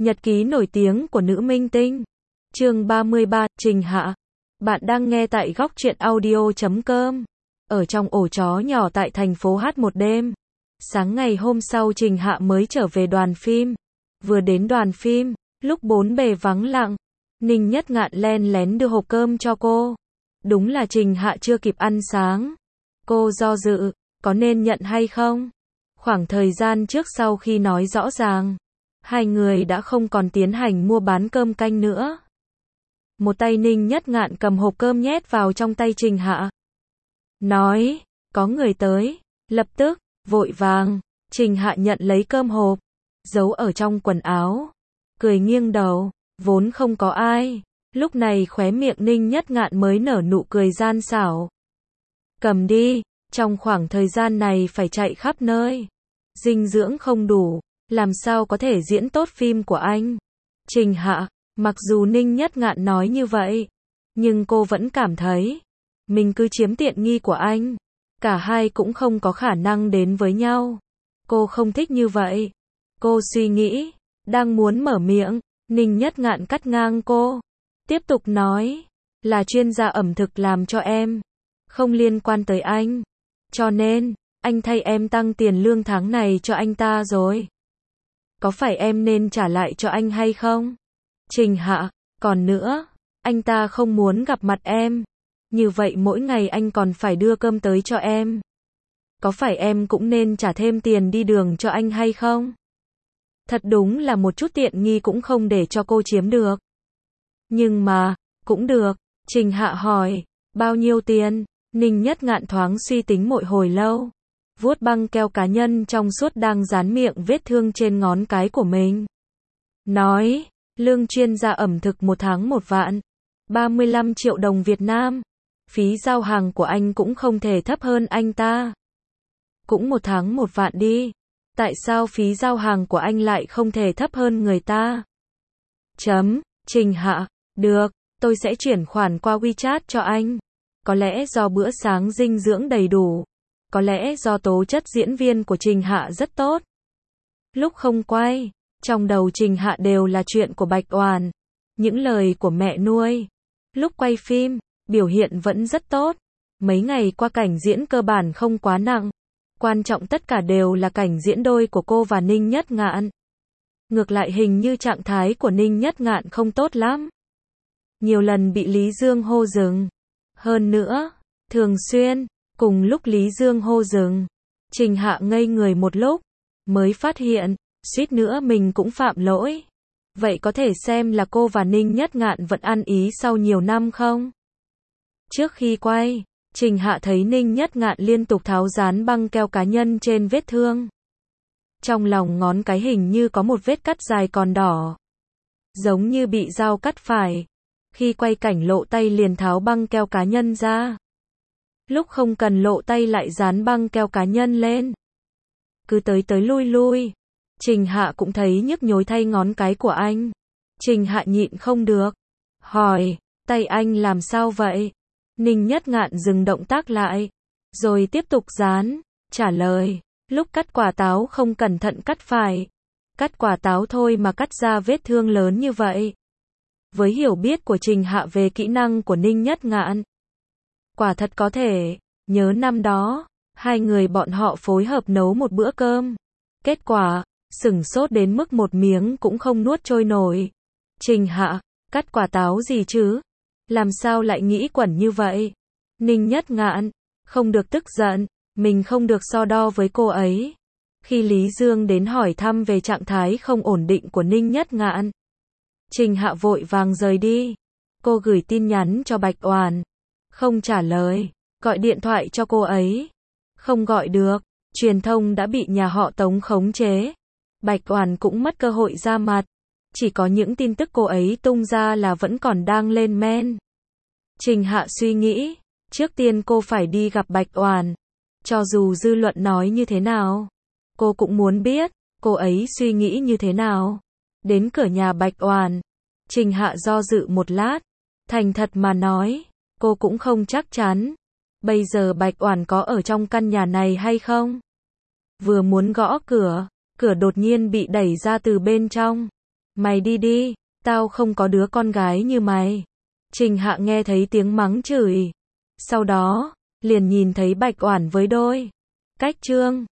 Nhật ký nổi tiếng của nữ minh tinh. Chương 33, Trình Hạ. Bạn đang nghe tại góc truyện audio.com. Ở trong ổ chó nhỏ tại thành phố Hát một đêm. Sáng ngày hôm sau Trình Hạ mới trở về đoàn phim. Vừa đến đoàn phim, lúc bốn bề vắng lặng, Ninh Nhất Ngạn len lén đưa hộp cơm cho cô. Đúng là Trình Hạ chưa kịp ăn sáng. Cô do dự, có nên nhận hay không? Khoảng thời gian trước sau khi nói rõ ràng, hai người đã không còn tiến hành mua bán cơm canh nữa. Một tay Ninh Nhất Ngạn cầm hộp cơm nhét vào trong tay Trình Hạ. Nói, có người tới. Lập tức, vội vàng, Trình Hạ nhận lấy cơm hộp, giấu ở trong quần áo. Cười nghiêng đầu, vốn không có ai. Lúc này khóe miệng Ninh Nhất Ngạn mới nở nụ cười gian xảo. Cầm đi, trong khoảng thời gian này phải chạy khắp nơi. Dinh dưỡng không đủ, làm sao có thể diễn tốt phim của anh? Trình Hạ, mặc dù Ninh Nhất Ngạn nói như vậy, nhưng cô vẫn cảm thấy mình cứ chiếm tiện nghi của anh. Cả hai cũng không có khả năng đến với nhau. Cô không thích như vậy. Cô suy nghĩ, đang muốn mở miệng, Ninh Nhất Ngạn cắt ngang cô. Tiếp tục nói, là chuyên gia ẩm thực làm cho em, không liên quan tới anh. Cho nên, anh thay em tăng tiền lương tháng này cho anh ta rồi. Có phải em nên trả lại cho anh hay không? Trình Hạ, còn nữa, anh ta không muốn gặp mặt em. Như vậy mỗi ngày anh còn phải đưa cơm tới cho em. Có phải em cũng nên trả thêm tiền đi đường cho anh hay không? Thật đúng là một chút tiện nghi cũng không để cho cô chiếm được. Nhưng mà, cũng được. Trình Hạ hỏi, bao nhiêu tiền? Ninh Nhất Ngạn thoáng suy tính một hồi lâu. Vuốt băng keo cá nhân trong suốt đang dán miệng vết thương trên ngón cái của mình. Nói, lương chuyên gia ẩm thực một tháng 1 vạn. 35 triệu đồng Việt Nam. Phí giao hàng của anh cũng không thể thấp hơn anh ta. Cũng một tháng 1 vạn đi. Tại sao phí giao hàng của anh lại không thể thấp hơn người ta? Trình Hạ, được, tôi sẽ chuyển khoản qua WeChat cho anh. Có lẽ do bữa sáng dinh dưỡng đầy đủ. Có lẽ do tố chất diễn viên của Trình Hạ rất tốt. Lúc không quay, trong đầu Trình Hạ đều là chuyện của Bạch Oản, những lời của mẹ nuôi. Lúc quay phim, biểu hiện vẫn rất tốt. Mấy ngày qua cảnh diễn cơ bản không quá nặng. Quan trọng tất cả đều là cảnh diễn đôi của cô và Ninh Nhất Ngạn. Ngược lại hình như trạng thái của Ninh Nhất Ngạn không tốt lắm. Nhiều lần bị Lý Dương hô dừng. Hơn nữa, thường xuyên, cùng lúc Lý Dương hô dừng, Trình Hạ ngây người một lúc, mới phát hiện, suýt nữa mình cũng phạm lỗi. Vậy có thể xem là cô và Ninh Nhất Ngạn vẫn ăn ý sau nhiều năm không? Trước khi quay, Trình Hạ thấy Ninh Nhất Ngạn liên tục tháo dán băng keo cá nhân trên vết thương. Trong lòng ngón cái hình như có một vết cắt dài còn đỏ. Giống như bị dao cắt phải. Khi quay cảnh lộ tay liền tháo băng keo cá nhân ra. Lúc không cần lộ tay lại dán băng keo cá nhân lên. Cứ tới lui lui. Trình Hạ cũng thấy nhức nhối thay ngón cái của anh. Trình Hạ nhịn không được. Hỏi, tay anh làm sao vậy? Ninh Nhất Ngạn dừng động tác lại. Rồi tiếp tục dán. Trả lời, lúc cắt quả táo không cẩn thận cắt phải. Cắt quả táo thôi mà cắt ra vết thương lớn như vậy. Với hiểu biết của Trình Hạ về kỹ năng của Ninh Nhất Ngạn, quả thật có thể, nhớ năm đó, hai người bọn họ phối hợp nấu một bữa cơm. Kết quả, sửng sốt đến mức một miếng cũng không nuốt trôi nổi. Trình Hạ, cắt quả táo gì chứ? Làm sao lại nghĩ quẩn như vậy? Ninh Nhất Ngạn, không được tức giận, mình không được so đo với cô ấy. Khi Lý Dương đến hỏi thăm về trạng thái không ổn định của Ninh Nhất Ngạn, Trình Hạ vội vàng rời đi. Cô gửi tin nhắn cho Bạch Oản, không trả lời, gọi điện thoại cho cô ấy, không gọi được, truyền thông đã bị nhà họ Tống khống chế. Bạch Oản cũng mất cơ hội ra mặt, chỉ có những tin tức cô ấy tung ra là vẫn còn đang lên men. Trình Hạ suy nghĩ, trước tiên cô phải đi gặp Bạch Oản, cho dù dư luận nói như thế nào, cô cũng muốn biết, cô ấy suy nghĩ như thế nào. Đến cửa nhà Bạch Oản, Trình Hạ do dự một lát, thành thật mà nói, cô cũng không chắc chắn. Bây giờ Bạch Oản có ở trong căn nhà này hay không? Vừa muốn gõ cửa, cửa đột nhiên bị đẩy ra từ bên trong. Mày đi đi, tao không có đứa con gái như mày. Trình Hạ nghe thấy tiếng mắng chửi. Sau đó, liền nhìn thấy Bạch Oản với đôi cách Trương